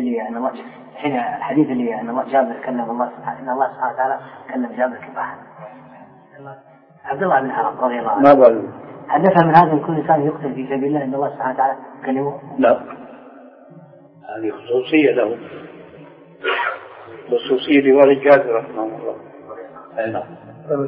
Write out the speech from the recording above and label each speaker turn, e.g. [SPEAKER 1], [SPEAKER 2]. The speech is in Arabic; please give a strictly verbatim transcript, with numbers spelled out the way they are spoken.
[SPEAKER 1] اللي أن الله حين الحديث اللي أن الله جابر كلم الله سبحانه أن الله سبحانه وتعالى كلم جابر كفاحا عبد الله بن حرام رضي الله عنه هل نفهم من هذا أن كل إنسان يقتل في سبيل الله أن الله سبحانه وتعالى كلمه؟
[SPEAKER 2] لا هذه خصوصية له خصوصية لوالد جابر رحمه الله.